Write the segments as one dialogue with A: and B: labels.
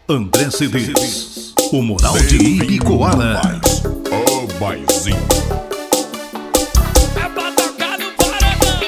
A: André CDs, o Moral de Ibicoara.
B: Ô baizinho.
C: É pra tocar no paredão.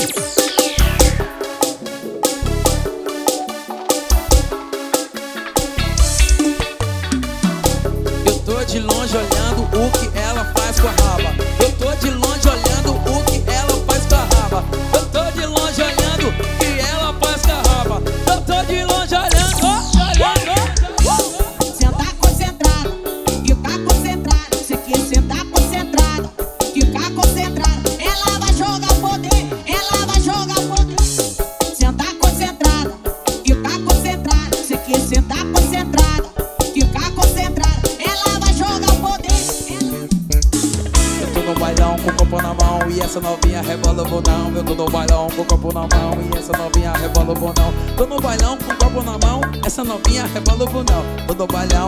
C: Eu tô de longe olhando o que ela faz com a raba. Eu tô de longe olhando o que ela faz com a raba. Eu tô de longe olhando o que ela faz com a raba. Eu tô de longe olhando, olhando.
D: Sentar concentrado, ficar concentrado. Você quer sentar concentrado, ficar concentrado. Ela vai jogar poder, ela vai jogar poder. Sentar concentrado, ficar concentrado. Você quer sentar concentrado, ficar concentrado. Ela vai jogar poder.
C: Eu tô no bailão com o copo na mão e essa novinha rebola o bundão. Eu tô no bailão com o copo na mão e essa novinha rebola o bundão. Tô no bailão com o copo na mão, essa novinha rebola o bundão. Tô no bailão.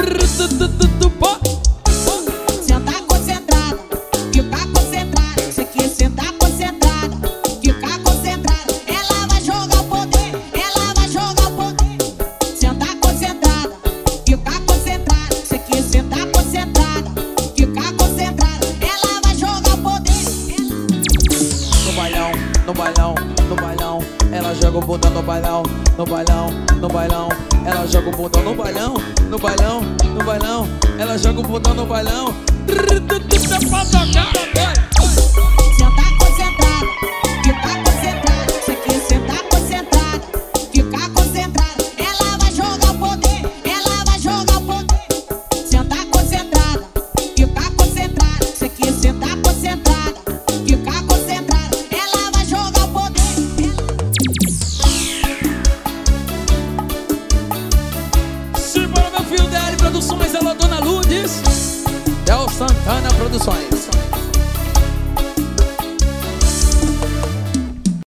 D: Sentar concentrado, ficar concentrado. Você quer sentar concentrado, ficar concentrado. Ela vai jogar poder, ela vai jogar poder. Sentar concentrado, ficar concentrado. Você quer sentar concentrado, ficar concentrado. Ela vai jogar poder.
C: No bailão, no bailão, no bailão. Ela joga o bundão no bailão, no bailão, no bailão. Ela joga o bundão no bailão, no bailão, no bailão. Ela joga o bundão no bailão.
D: Sentar concentrado, ficar concentrado. Você quer sentar concentrado, ficar concentrado. Ela vai jogar poder, ela vai jogar poder. Sentar concentrado, ficar concentrado. Você quer sentar concentrado, ficar concentrado. Ela vai jogar poder.
C: Simbora, meu filho, DL Produções, alô, Dona Lourdes. Del Santana Produções.